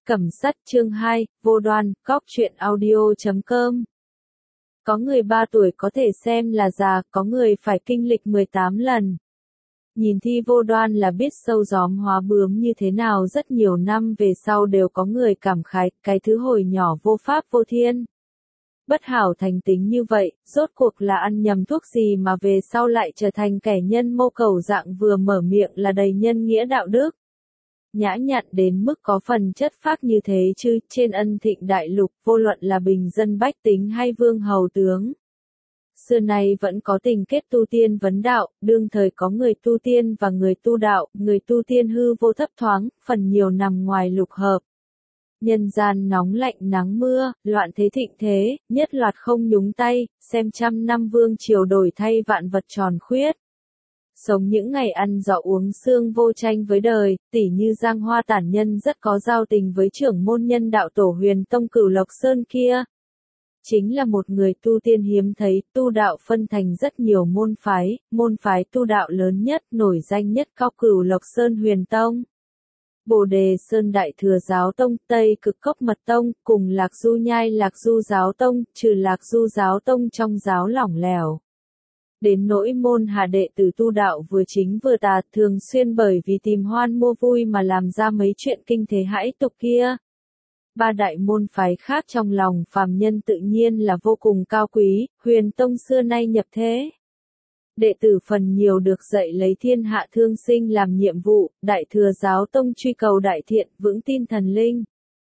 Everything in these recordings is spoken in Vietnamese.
Cẩm Sắt chương 2, vô đoan, góc truyện audio.com. Có người 3 tuổi có thể xem là già, có người phải kinh lịch 18 lần. Nhìn Thi Vô Đoan là biết sâu gióm hóa bướm như thế nào, rất nhiều năm về sau đều có người cảm khái, cái thứ hồi nhỏ vô pháp vô thiên. Bất hảo thành tính như vậy, rốt cuộc là ăn nhầm thuốc gì mà về sau lại trở thành kẻ nhân mô cầu dạng, vừa mở miệng là đầy nhân nghĩa đạo đức. Nhã nhặn đến mức có phần chất phác như thế chứ, trên Ân Thịnh đại lục, vô luận là bình dân bách tính hay vương hầu tướng. Xưa nay vẫn có tình kết tu tiên vấn đạo, đương thời có người tu tiên và người tu đạo, người tu tiên hư vô thấp thoáng, phần nhiều nằm ngoài lục hợp. Nhân gian nóng lạnh nắng mưa, loạn thế thịnh thế, nhất loạt không nhúng tay, xem trăm năm vương triều đổi thay vạn vật tròn khuyết. Sống những ngày ăn dọ uống sương vô tranh với đời, tỉ như Giang Hoa Tản Nhân rất có giao tình với trưởng môn nhân đạo tổ Huyền Tông Cửu Lộc Sơn kia. Chính là một người tu tiên hiếm thấy, tu đạo phân thành rất nhiều môn phái tu đạo lớn nhất, nổi danh nhất cao Cửu Lộc Sơn Huyền Tông. Bồ Đề Sơn Đại Thừa Giáo Tông, Tây Cực Cốc Mật Tông, cùng Lạc Du Nhai Lạc Du Giáo Tông, trừ Lạc Du Giáo Tông trong giáo lỏng lẻo. Đến nỗi môn hạ đệ tử tu đạo vừa chính vừa tà, thường xuyên bởi vì tìm hoan mua vui mà làm ra mấy chuyện kinh thế hãi tục kia. 3 đại môn phái khác trong lòng phàm nhân tự nhiên là vô cùng cao quý, Huyền Tông xưa nay nhập thế. Đệ tử phần nhiều được dạy lấy thiên hạ thương sinh làm nhiệm vụ, Đại Thừa Giáo Tông truy cầu đại thiện, vững tin thần linh.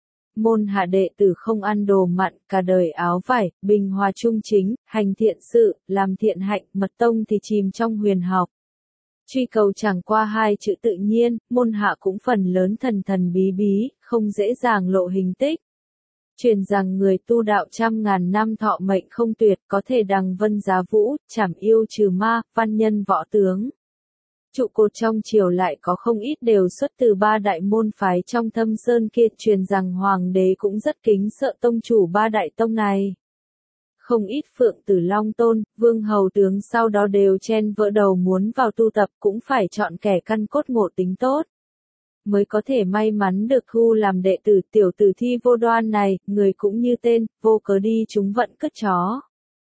Môn hạ đệ tử không ăn đồ mặn, cả đời áo vải, bình hòa trung chính, hành thiện sự, làm thiện hạnh, Mật Tông thì chìm trong huyền học. Truy cầu chẳng qua 2 chữ tự nhiên, môn hạ cũng phần lớn thần thần bí bí, không dễ dàng lộ hình tích. Truyền rằng người tu đạo trăm ngàn năm thọ mệnh không tuyệt, có thể đằng vân giá vũ, trảm yêu trừ ma, văn nhân võ tướng. Trụ cột trong triều lại có không ít đều xuất từ 3 đại môn phái trong Thâm Sơn kia, truyền rằng hoàng đế cũng rất kính sợ tông chủ 3 đại tông này. Không ít Phượng Tử Long Tôn, vương hầu tướng sau đó đều chen vỡ đầu muốn vào tu tập, cũng phải chọn kẻ căn cốt ngộ tính tốt, mới có thể may mắn được thu làm đệ tử. Tiểu tử Thi Vô Đoan này, người cũng như tên, vô cớ đi trúng vận cất chó.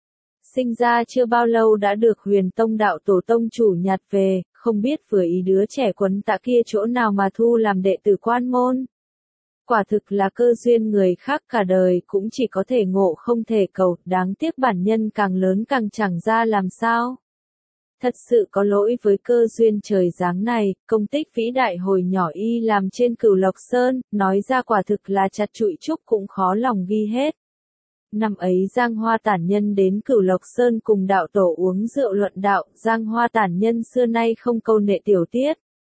Sinh ra chưa bao lâu đã được Huyền Tông đạo tổ tông chủ nhặt về, không biết vừa ý đứa trẻ quấn tạ kia chỗ nào mà thu làm đệ tử quan môn. Quả thực là cơ duyên người khác cả đời cũng chỉ có thể ngộ không thể cầu, đáng tiếc bản nhân càng lớn càng chẳng ra làm sao. Thật sự có lỗi với cơ duyên trời giáng này, công tích vĩ đại hồi nhỏ y làm trên Cửu Lộc Sơn, nói ra quả thực là chặt trụi trúc cũng khó lòng ghi hết. Năm ấy Giang Hoa Tản Nhân đến Cửu Lộc Sơn cùng đạo tổ uống rượu luận đạo, Giang Hoa Tản Nhân xưa nay không câu nệ tiểu tiết.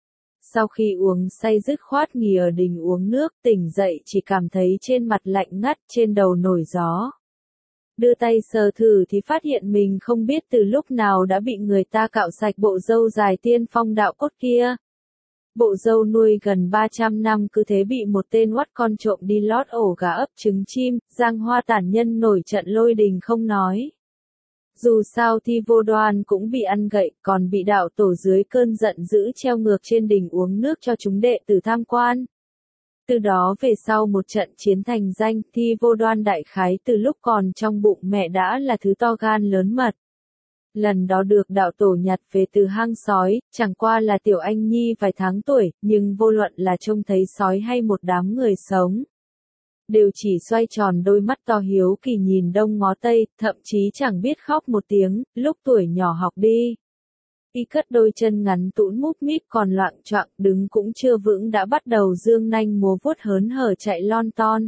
Sau khi uống say dứt khoát nghỉ ở đình uống nước, tỉnh dậy chỉ cảm thấy trên mặt lạnh ngắt, trên đầu nổi gió. Đưa tay sờ thử thì phát hiện mình không biết từ lúc nào đã bị người ta cạo sạch bộ râu dài tiên phong đạo cốt kia. Bộ râu nuôi gần 300 năm cứ thế bị một tên oắt con trộm đi lót ổ gà ấp trứng chim, Giang Hoa Tản Nhân nổi trận lôi đình không nói. Dù sao Thi Vô Đoan cũng bị ăn gậy, còn bị đạo tổ dưới cơn giận dữ treo ngược trên đỉnh uống nước cho chúng đệ tử tham quan. Từ đó về sau một trận chiến thành danh, Thi Vô Đoan đại khái từ lúc còn trong bụng mẹ đã là thứ to gan lớn mật. Lần đó được đạo tổ nhặt về từ hang sói, chẳng qua là tiểu anh nhi vài tháng tuổi, nhưng vô luận là trông thấy sói hay một đám người sống, đều chỉ xoay tròn đôi mắt to hiếu kỳ nhìn đông ngó tây, thậm chí chẳng biết khóc một tiếng. Lúc tuổi nhỏ học đi, y cất đôi chân ngắn tũn múp míp còn loạng choạng, đứng cũng chưa vững đã bắt đầu dương nanh múa vuốt hớn hở chạy lon ton.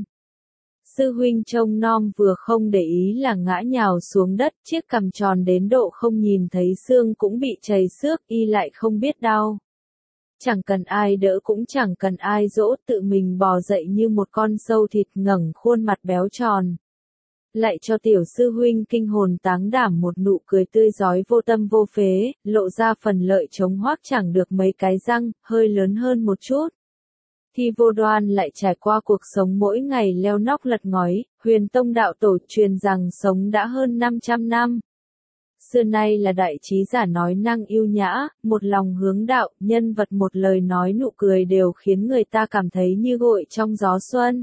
Sư huynh trông nom vừa không để ý là ngã nhào xuống đất, chiếc cằm tròn đến độ không nhìn thấy xương cũng bị chảy xước, y lại không biết đau. Chẳng cần ai đỡ cũng chẳng cần ai dỗ, tự mình bò dậy như một con sâu thịt, ngẩng khuôn mặt béo tròn. Lại cho tiểu sư huynh kinh hồn táng đảm một nụ cười tươi rói vô tâm vô phế, lộ ra phần lợi chống hoác chẳng được mấy cái răng, hơi lớn hơn một chút. Thi Vô Đoan lại trải qua cuộc sống mỗi ngày leo nóc lật ngói, Huyền Tông đạo tổ truyền rằng sống đã hơn 500 năm. xưa nay là đại trí giả nói năng yêu nhã, một lòng hướng đạo, nhân vật một lời nói nụ cười đều khiến người ta cảm thấy như gội trong gió xuân.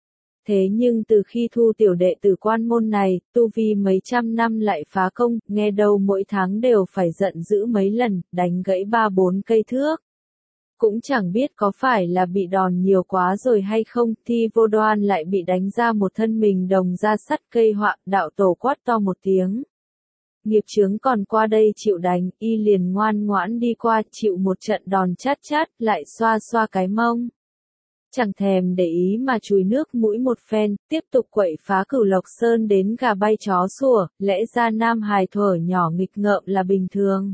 Thế nhưng từ khi thu tiểu đệ tử quan môn này, tu vi mấy trăm năm lại phá công, nghe đâu mỗi tháng đều phải giận dữ mấy lần, đánh gãy 3-4 cây thước. Cũng chẳng biết có phải là bị đòn nhiều quá rồi hay không, Thi Vô Đoan lại bị đánh ra một thân mình đồng ra sắt cây họa, đạo tổ quát to một tiếng. Nghiệp chướng còn qua đây chịu đánh, y liền ngoan ngoãn đi qua, chịu một trận đòn chát chát, lại xoa xoa cái mông. Chẳng thèm để ý mà chùi nước mũi một phen, tiếp tục quậy phá Cửu Lộc Sơn đến gà bay chó sủa, lẽ ra nam hài thuở nhỏ nghịch ngợm là bình thường.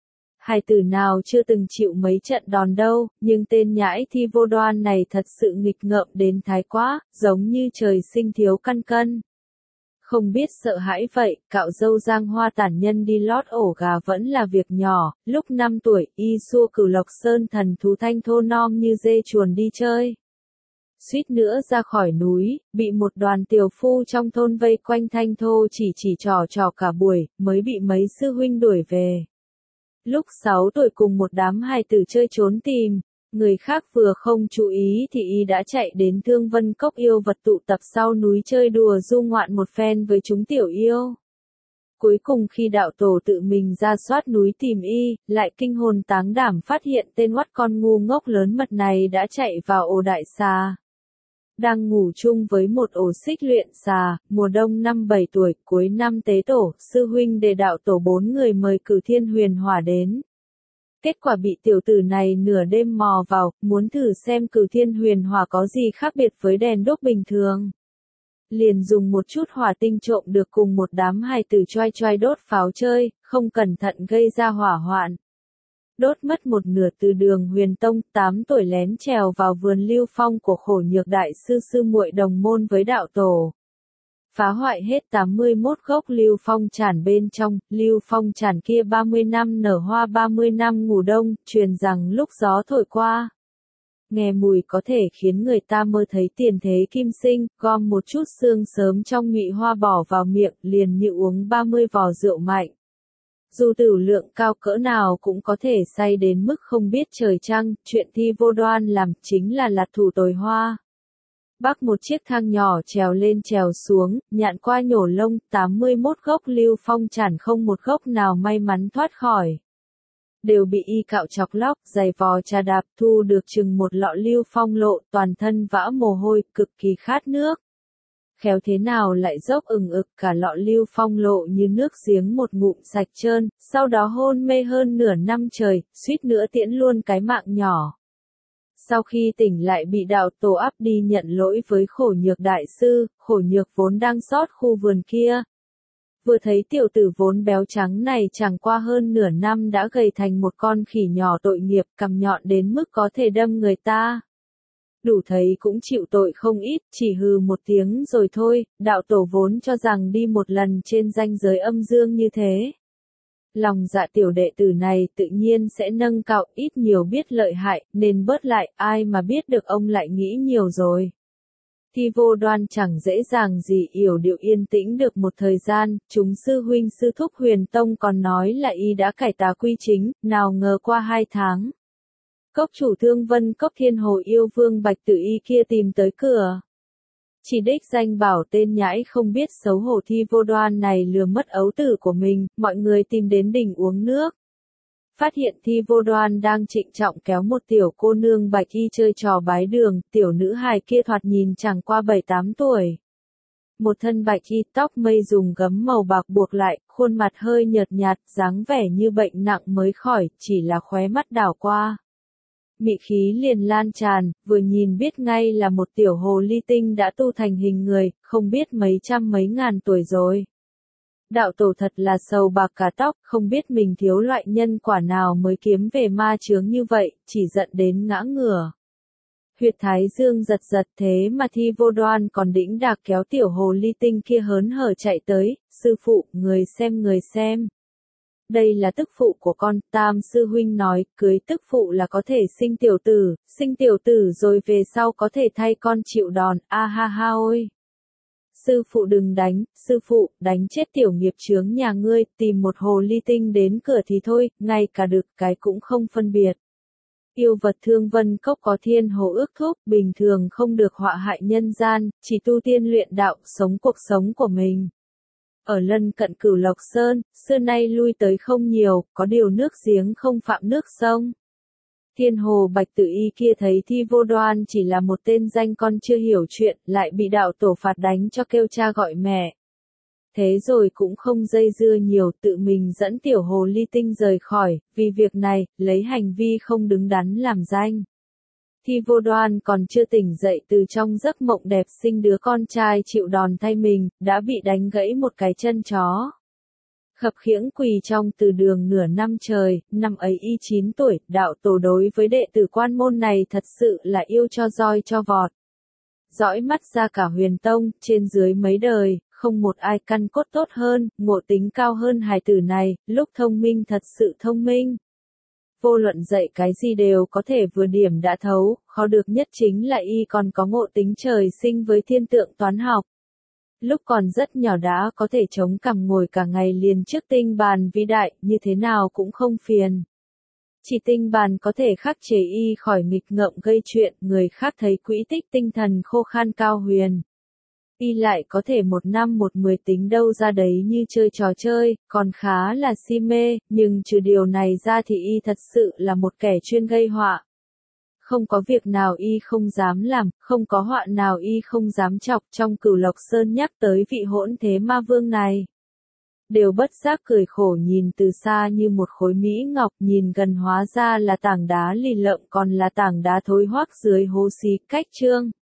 Hài tử nào chưa từng chịu mấy trận đòn đâu, nhưng tên nhãi Thi Vô Đoan này thật sự nghịch ngợm đến thái quá, giống như trời sinh thiếu căn cân. Không biết sợ hãi vậy, cạo râu giang hoa tản nhân đi lót ổ gà vẫn là việc nhỏ, lúc 5 tuổi, y xua Cửu Lộc Sơn thần thú thanh thô nom như dê chuồn đi chơi. Suýt nữa ra khỏi núi, bị một đoàn tiểu phu trong thôn vây quanh thanh thô chỉ trò cả buổi, mới bị mấy sư huynh đuổi về. Lúc 6 tuổi cùng một đám hài tử chơi trốn tìm, người khác vừa không chú ý thì y đã chạy đến Thương Vân Cốc yêu vật tụ tập sau núi chơi đùa du ngoạn một phen với chúng tiểu yêu. Cuối cùng khi đạo tổ tự mình ra soát núi tìm y, lại kinh hồn táng đảm phát hiện tên oắt con ngu ngốc lớn mật này đã chạy vào ổ đại xà. Đang ngủ chung với một ổ xích luyện xà, mùa đông 5-7 tuổi, cuối năm tế tổ, sư huynh đề đạo tổ 4 người mời Cửu Thiên Huyền Hỏa đến. Kết quả bị tiểu tử này nửa đêm mò vào, muốn thử xem Cửu Thiên Huyền Hỏa có gì khác biệt với đèn đốt bình thường. Liền dùng một chút hỏa tinh trộm được cùng một đám hài tử choai đốt pháo chơi, không cẩn thận gây ra hỏa hoạn. Đốt mất một nửa từ Đường Huyền Tông, 8 tuổi lén trèo vào vườn Lưu Phong của Khổ Nhược đại sư sư muội đồng môn với đạo tổ. Phá hoại hết 81 gốc Lưu Phong tràn bên trong, Lưu Phong tràn kia 30 năm nở hoa 30 năm ngủ đông, truyền rằng lúc gió thổi qua. Nghe mùi có thể khiến người ta mơ thấy tiền thế kim sinh, gom một chút xương sớm trong nhụy hoa bỏ vào miệng, liền như uống 30 vò rượu mạnh. Dù tửu lượng cao cỡ nào cũng có thể say đến mức không biết trời trăng, chuyện Thi Vô Đoan làm chính là lạt thủ tồi hoa. Bắc một chiếc thang nhỏ trèo lên trèo xuống, nhạn qua nhổ lông, 81 gốc Lưu Phong tràn không một gốc nào may mắn thoát khỏi. Đều bị y cạo chọc lóc, giày vò trà đạp, thu được chừng một lọ Lưu Phong lộ, toàn thân vã mồ hôi, cực kỳ khát nước. Khéo thế nào lại dốc ực cả lọ Lưu Phong lộ như nước giếng một ngụm sạch trơn, sau đó hôn mê hơn nửa năm trời, suýt nữa tiễn luôn cái mạng nhỏ. Sau khi tỉnh lại bị đạo tổ áp đi nhận lỗi với Khổ Nhược đại sư, Khổ Nhược vốn đang sót khu vườn kia. Vừa thấy tiểu tử vốn béo trắng này chẳng qua hơn nửa năm đã gầy thành một con khỉ nhỏ tội nghiệp, cằm nhọn đến mức có thể đâm người ta. Đủ thấy cũng chịu tội không ít, chỉ hừ một tiếng rồi thôi, đạo tổ vốn cho rằng đi một lần trên ranh giới âm dương như thế. Lòng dạ tiểu đệ tử này tự nhiên sẽ nâng cạo, ít nhiều biết lợi hại, nên bớt lại, ai mà biết được ông lại nghĩ nhiều rồi. Thi Vô Đoan chẳng dễ dàng gì yểu điệu yên tĩnh được một thời gian, chúng sư huynh sư thúc Huyền Tông còn nói là y đã cải tà quy chính, nào ngờ qua 2 tháng. Cốc chủ Thương Vân Cốc Thiên Hồ yêu vương Bạch Tử Y kia tìm tới cửa. Chỉ đích danh bảo tên nhãi không biết xấu hổ Thi Vô Đoan này lừa mất ấu tử của mình, mọi người tìm đến đình uống nước. Phát hiện Thi Vô Đoan đang trịnh trọng kéo một tiểu cô nương Bạch Y chơi trò bái đường, tiểu nữ hài kia thoạt nhìn chẳng qua 7-8 tuổi. Một thân Bạch Y tóc mây dùng gấm màu bạc buộc lại, khuôn mặt hơi nhợt nhạt, dáng vẻ như bệnh nặng mới khỏi, chỉ là khóe mắt đảo qua. Mị khí liền lan tràn, vừa nhìn biết ngay là một tiểu hồ ly tinh đã tu thành hình người, không biết mấy trăm mấy ngàn tuổi rồi. Đạo tổ thật là sầu bạc cả tóc, không biết mình thiếu loại nhân quả nào mới kiếm về ma chướng như vậy, chỉ giận đến ngã ngửa. Huyệt thái dương giật giật thế mà Thi Vô Đoan còn đĩnh đạc kéo tiểu hồ ly tinh kia hớn hở chạy tới, sư phụ, người xem. Đây là tức phụ của con, Tam sư huynh nói, cưới tức phụ là có thể sinh tiểu tử rồi về sau có thể thay con chịu đòn, a ha ha ôi. Sư phụ đừng đánh, sư phụ, đánh chết tiểu nghiệp chướng nhà ngươi, tìm một hồ ly tinh đến cửa thì thôi, ngay cả đực cái cũng không phân biệt. Yêu vật Thương Vân Cốc có thiên hồ ước thúc, bình thường không được họa hại nhân gian, chỉ tu tiên luyện đạo, sống cuộc sống của mình. Ở lân cận Cửu Lộc Sơn, xưa nay lui tới không nhiều, có điều nước giếng không phạm nước sông. Thiên hồ Bạch Tử Y kia thấy Thi Vô Đoan chỉ là một tên danh con chưa hiểu chuyện, lại bị đạo tổ phạt đánh cho kêu cha gọi mẹ. Thế rồi cũng không dây dưa nhiều, tự mình dẫn tiểu hồ ly tinh rời khỏi, vì việc này, lấy hành vi không đứng đắn làm danh. Thi Vô Đoan còn chưa tỉnh dậy từ trong giấc mộng đẹp sinh đứa con trai chịu đòn thay mình, đã bị đánh gãy một cái chân chó. Khập khiễng quỳ trong từ đường nửa năm trời, năm ấy y 9 tuổi, đạo tổ đối với đệ tử quan môn này thật sự là yêu cho roi cho vọt. Dõi mắt ra cả huyền tông, trên dưới mấy đời, không một ai căn cốt tốt hơn, ngộ tính cao hơn hài tử này, lúc thông minh thật sự thông minh. Vô luận dạy cái gì đều có thể vừa điểm đã thấu, khó được nhất chính là y còn có ngộ tính trời sinh với thiên tượng toán học. Lúc còn rất nhỏ đã có thể chống cằm ngồi cả ngày liền trước tinh bàn vĩ đại, như thế nào cũng không phiền. Chỉ tinh bàn có thể khắc chế y khỏi nghịch ngợm gây chuyện, người khác thấy quỹ tích tinh thần khô khan cao huyền. Y lại có thể 1 năm 10 tính đâu ra đấy như chơi trò chơi, còn khá là si mê, nhưng trừ điều này ra thì y thật sự là một kẻ chuyên gây họa. Không có việc nào y không dám làm, không có họa nào y không dám chọc. Trong Cửu Lộc Sơn nhắc tới vị hỗn thế ma vương này, đều bất giác cười khổ, nhìn từ xa như một khối mỹ ngọc, nhìn gần hóa ra là tảng đá lì lợm, còn là tảng đá thối hoác dưới hố xí cách trương.